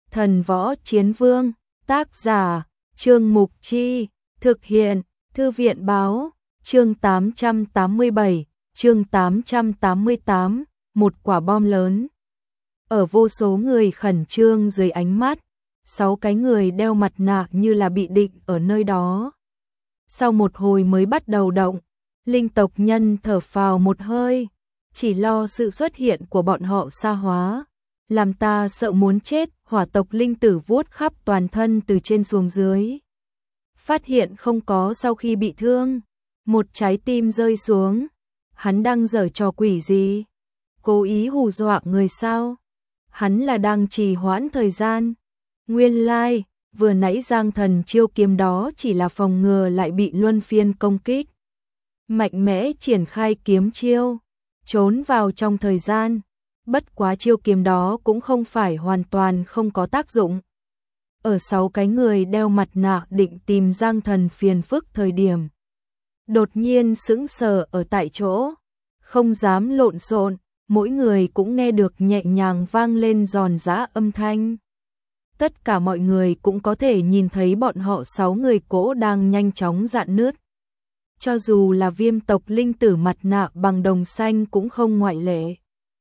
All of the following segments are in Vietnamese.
Thần võ chiến vương, tác giả, Trương Mục Chi, thực hiện, Thư viện báo, chương 887, chương 888, một quả bom lớn. Ở vô số người khẩn trương dưới ánh mắt, 6 cái người đeo mặt nạ như là bị định ở nơi đó. Sau một hồi mới bắt đầu động, linh tộc nhân thở phào một hơi, chỉ lo sự xuất hiện của bọn họ xa hóa, làm ta sợ muốn chết. Hỏa tộc linh tử vuốt khắp toàn thân từ trên xuống dưới. Phát hiện không có sau khi bị thương, một trái tim rơi xuống. Hắn đang giở trò quỷ gì? Cố ý hù dọa người sao? Hắn là đang trì hoãn thời gian. Nguyên lai, vừa nãy Giang Thần chiêu kiếm đó chỉ là phòng ngừa lại bị luân phiên công kích. Mạnh mẽ triển khai kiếm chiêu, trốn vào trong thời gian. Bất quá chiêu kiếm đó cũng không phải hoàn toàn không có tác dụng. Ở 6 cái người đeo mặt nạ định tìm Giang Thần phiền phức thời điểm, đột nhiên sững sờ ở tại chỗ, không dám lộn xộn, mỗi người cũng nghe được nhẹ nhàng vang lên giòn giã âm thanh. Tất cả mọi người cũng có thể nhìn thấy bọn họ 6 người cỗ đang nhanh chóng rạn nứt. Cho dù là Viêm tộc linh tử mặt nạ bằng đồng xanh cũng không ngoại lệ.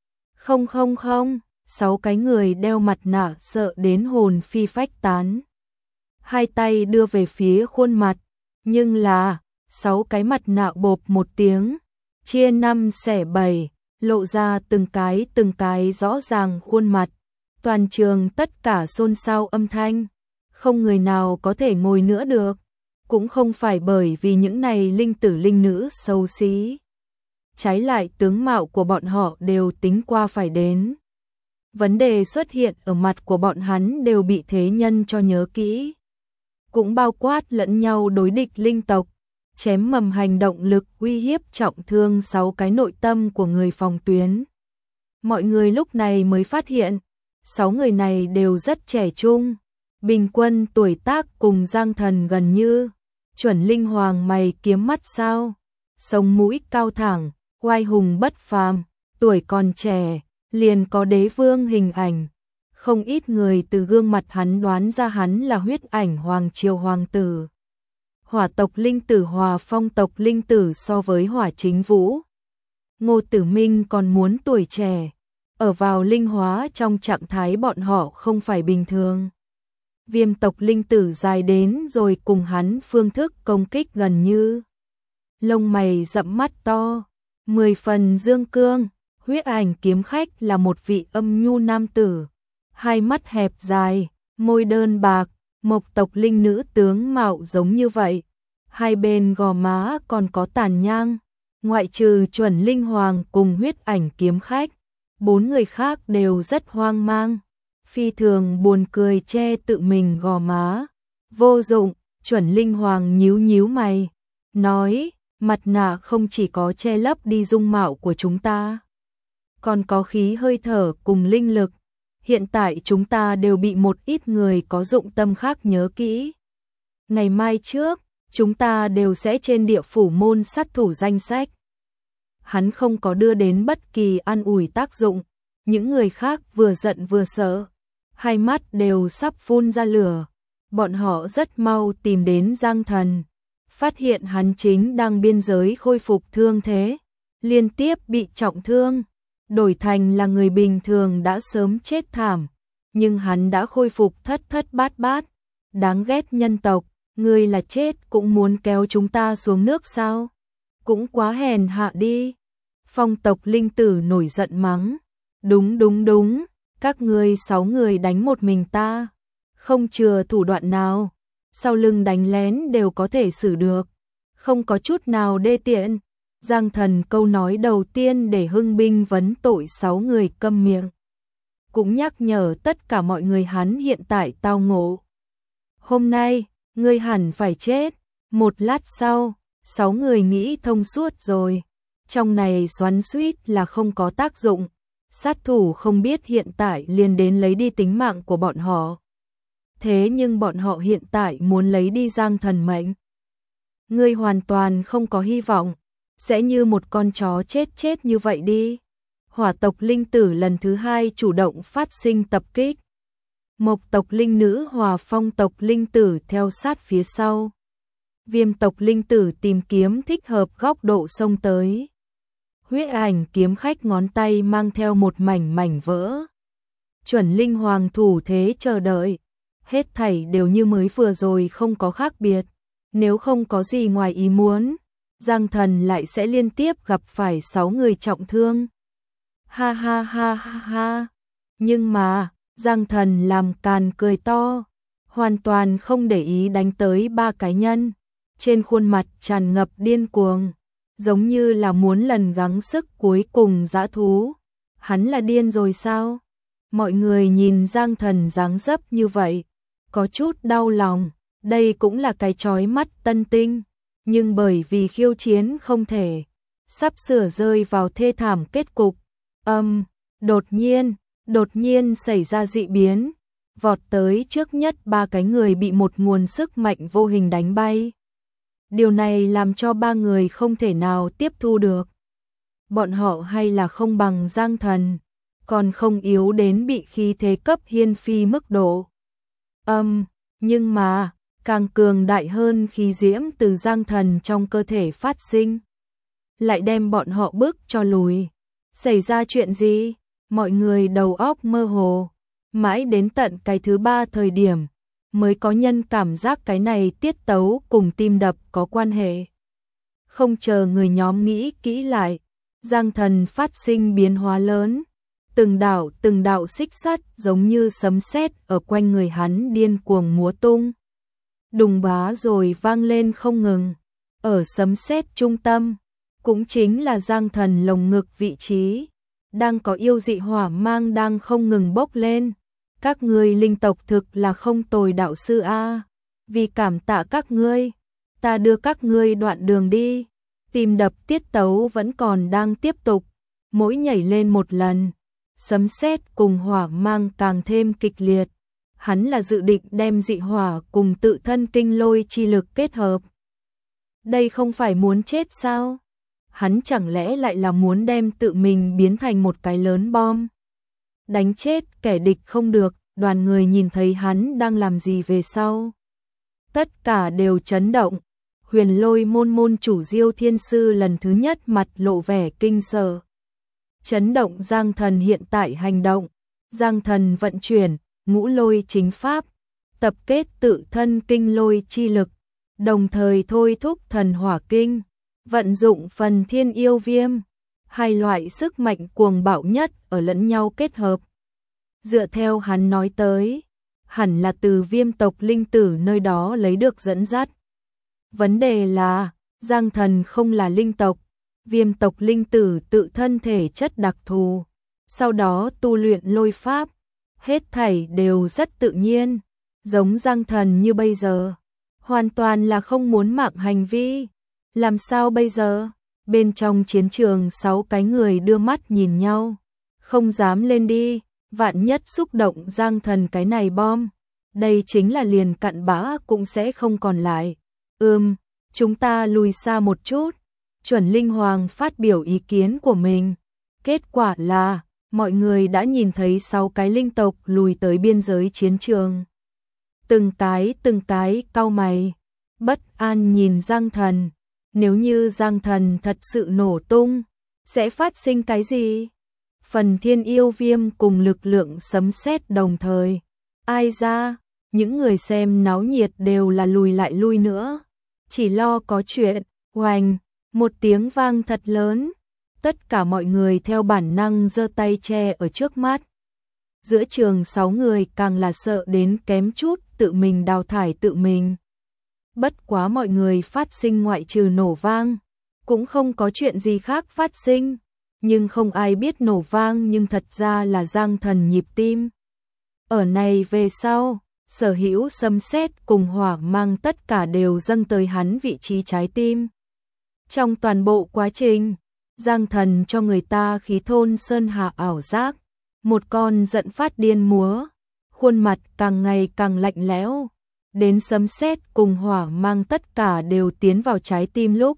Không, 6 cái người đeo mặt nạ sợ đến hồn phi phách tán. Hai tay đưa về phía khuôn mặt, nhưng là 6 cái mặt nạ bộp một tiếng, chia 5 xẻ 7, lộ ra từng cái rõ ràng khuôn mặt. Toàn trường tất cả xôn xao âm thanh, không người nào có thể ngồi nữa được, cũng không phải bởi vì những này linh tử linh nữ xấu xí. Trái lại tướng mạo của bọn họ đều tính qua phải đến. Vấn đề xuất hiện ở mặt của bọn hắn đều bị thế nhân cho nhớ kỹ. Cũng bao quát lẫn nhau đối địch linh tộc, chém mầm hành động lực uy hiếp trọng thương 6 cái nội tâm của người phòng tuyến. Mọi người lúc này mới phát hiện, 6 người này đều rất trẻ trung, bình quân tuổi tác cùng Giang Thần gần như, chuẩn linh hoàng mày kiếm mắt sao, sống mũi cao thẳng, oai hùng bất phàm, tuổi còn trẻ, liền có đế vương hình ảnh. Không ít người từ gương mặt hắn đoán ra hắn là huyết ảnh hoàng triều hoàng tử. Hỏa tộc linh tử hòa phong tộc linh tử so với Hỏa Chính Vũ. Ngô Tử Minh còn muốn tuổi trẻ, ở vào linh hóa trong trạng thái bọn họ không phải bình thường. Viêm tộc linh tử dài đến rồi cùng hắn phương thức công kích gần như. Lông mày rậm mắt to, 10 phần dương cương. Huyết ảnh kiếm khách là một vị âm nhu nam tử, hai mắt hẹp dài, môi đơn bạc, mộc tộc linh nữ tướng mạo giống như vậy, hai bên gò má còn có tàn nhang, ngoại trừ chuẩn linh hoàng cùng huyết ảnh kiếm khách, 4 người khác đều rất hoang mang, phi thường buồn cười che tự mình gò má. Vô dụng, chuẩn linh hoàng nhíu mày, nói, mặt nạ không chỉ có che lấp đi dung mạo của chúng ta, còn có khí hơi thở cùng linh lực. Hiện tại chúng ta đều bị một ít người có dụng tâm khác nhớ kỹ. Ngày mai trước, chúng ta đều sẽ trên địa phủ môn sát thủ danh sách. Hắn không có đưa đến bất kỳ an ủi tác dụng. Những người khác vừa giận vừa sợ, hai mắt đều sắp phun ra lửa. Bọn họ rất mau tìm đến Giang Thần, phát hiện hắn chính đang biên giới khôi phục thương thế, liên tiếp bị trọng thương. Đổi thành là người bình thường đã sớm chết thảm, nhưng hắn đã khôi phục thất bát. Đáng ghét nhân tộc, ngươi là chết cũng muốn kéo chúng ta xuống nước sao? Cũng quá hèn hạ đi. Phong tộc linh tử nổi giận mắng. Đúng, các ngươi 6 người đánh một mình ta, không chừa thủ đoạn nào, sau lưng đánh lén đều có thể xử được, không có chút nào đê tiện. Giang Thần câu nói đầu tiên để hưng binh vấn tội 6 người câm miệng. Cũng nhắc nhở tất cả mọi người hắn hiện tại tao ngộ. Hôm nay, ngươi hẳn phải chết. Một lát sau, 6 người nghĩ thông suốt rồi. Trong này xoắn xuýt là không có tác dụng. Sát thủ không biết hiện tại liền đến lấy đi tính mạng của bọn họ. Thế nhưng bọn họ hiện tại muốn lấy đi Giang Thần mệnh. Ngươi hoàn toàn không có hy vọng. Sẽ như một con chó chết như vậy đi. Hỏa tộc linh tử lần thứ 2 chủ động phát sinh tập kích. Mộc tộc linh nữ hòa phong tộc linh tử theo sát phía sau. Viêm tộc linh tử tìm kiếm thích hợp góc độ xông tới. Huyết ảnh kiếm khách ngón tay mang theo một mảnh vỡ. Chuẩn linh hoàng thủ thế chờ đợi. Hết thảy đều như mới vừa rồi, không có khác biệt. Nếu không có gì ngoài ý muốn, Giang Thần lại sẽ liên tiếp gặp phải 6 người trọng thương. Ha ha ha ha ha. Nhưng mà, Giang Thần làm càn cười to, hoàn toàn không để ý đánh tới 3 cái nhân. Trên khuôn mặt tràn ngập điên cuồng, giống như là muốn lần gắng sức cuối cùng dã thú. Hắn là điên rồi sao? Mọi người nhìn Giang Thần dáng dấp như vậy, có chút đau lòng. Đây cũng là cái chói mắt tân tinh, nhưng bởi vì khiêu chiến không thể, sắp sửa rơi vào thê thảm kết cục. Đột nhiên xảy ra dị biến, vọt tới trước nhất 3 cái người bị một nguồn sức mạnh vô hình đánh bay. Điều này làm cho 3 người không thể nào tiếp thu được. Bọn họ hay là không bằng Giang Thần, còn không yếu đến bị khí thế cấp hiên phi mức độ. Nhưng mà, càng cường đại hơn khí diễm từ Giang Thần trong cơ thể phát sinh, lại đem bọn họ bước cho lùi. Xảy ra chuyện gì? Mọi người đầu óc mơ hồ, mãi đến tận cái thứ 3 thời điểm mới có nhân cảm giác cái này tiết tấu cùng tim đập có quan hệ. Không chờ người nhóm nghĩ kỹ lại, Giang Thần phát sinh biến hóa lớn, từng đạo xích sắt giống như sấm sét ở quanh người hắn điên cuồng múa tung. Đùng bá rồi vang lên không ngừng. Ở sấm sét trung tâm, cũng chính là Giang Thần lồng ngực vị trí, đang có yêu dị hỏa mang đang không ngừng bốc lên. Các ngươi linh tộc thực là không tồi đạo sư a, vì cảm tạ các ngươi, ta đưa các ngươi đoạn đường đi. Tim đập tiết tấu vẫn còn đang tiếp tục, mỗi nhảy lên một lần, sấm sét cùng hỏa mang càng thêm kịch liệt. Hắn là dự định đem dị hỏa cùng tự thân kinh lôi chi lực kết hợp. Đây không phải muốn chết sao? Hắn chẳng lẽ lại là muốn đem tự mình biến thành một cái lớn bom? Đánh chết kẻ địch không được, đoàn người nhìn thấy hắn đang làm gì về sau. Tất cả đều chấn động. Huyền Lôi môn chủ Diêu Thiên Sư lần thứ nhất mặt lộ vẻ kinh sợ. Chấn động Giang Thần hiện tại hành động. Giang Thần vận chuyển Ngũ Lôi chính pháp, tập kết tự thân kinh lôi chi lực, đồng thời thôi thúc thần hỏa kinh, vận dụng phần thiên yêu viêm, hai loại sức mạnh cuồng bạo nhất ở lẫn nhau kết hợp. Dựa theo hắn nói tới, hẳn là từ Viêm tộc linh tử nơi đó lấy được dẫn dắt. Vấn đề là, Giang Thần không là linh tộc, Viêm tộc linh tử tự thân thể chất đặc thù, sau đó tu luyện lôi pháp, hết thảy đều rất tự nhiên, giống Giang Thần như bây giờ, hoàn toàn là không muốn mạng hành vi. Làm sao bây giờ? Bên trong chiến trường 6 cái người đưa mắt nhìn nhau, không dám lên đi, vạn nhất xúc động Giang Thần cái này bom, đây chính là liền cặn bã cũng sẽ không còn lại. Chúng ta lùi xa một chút. Chuẩn Linh Hoàng phát biểu ý kiến của mình. Kết quả là, mọi người đã nhìn thấy 6 cái linh tộc lùi tới biên giới chiến trường. Từng cái cau mày, bất an nhìn Giang Thần. Nếu như Giang Thần thật sự nổ tung, sẽ phát sinh cái gì? Phần thiên yêu viêm cùng lực lượng sấm sét đồng thời. Ai ra, những người xem náo nhiệt đều là lùi lại lui nữa. Chỉ lo có chuyện, oành, một tiếng vang thật lớn. Tất cả mọi người theo bản năng giơ tay che ở trước mắt. Giữa trường 6 người càng là sợ đến kém chút tự mình đào thải tự mình. Bất quá mọi người phát sinh ngoại trừ nổ vang, cũng không có chuyện gì khác phát sinh. Nhưng không ai biết nổ vang nhưng thật ra là Giang Thần nhịp tim. Ở này về sau, sở hữu sấm sét cùng hỏa mang tất cả đều dâng tới hắn vị trí trái tim. Trong toàn bộ quá trình, Giang Thần cho người ta khí thôn sơn hà ảo giác, một con giận phát điên múa, khuôn mặt càng ngày càng lạnh lẽo, đến sấm sét cùng hỏa mang tất cả đều tiến vào trái tim lúc.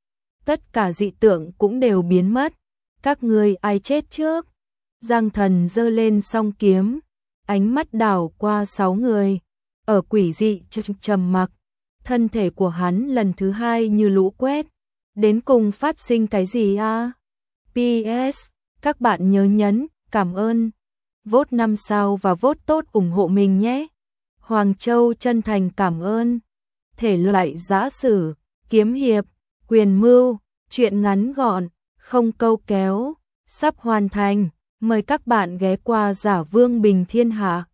Tất cả dị tượng cũng đều biến mất, các ngươi ai chết trước? Giang Thần giơ lên song kiếm, ánh mắt đảo qua 6 người, ở quỷ dị trầm mặc, thân thể của hắn lần thứ hai như lũ quét, đến cùng phát sinh cái gì a? PS, các bạn nhớ nhấn cảm ơn, vote 5 sao và vote tốt ủng hộ mình nhé. Hoàng Châu chân thành cảm ơn. Thể loại giã sử, kiếm hiệp, quyền mưu, truyện ngắn gọn, không câu kéo, sắp hoàn thành. Mời các bạn ghé qua Giả Vương Bình Thiên Hạ.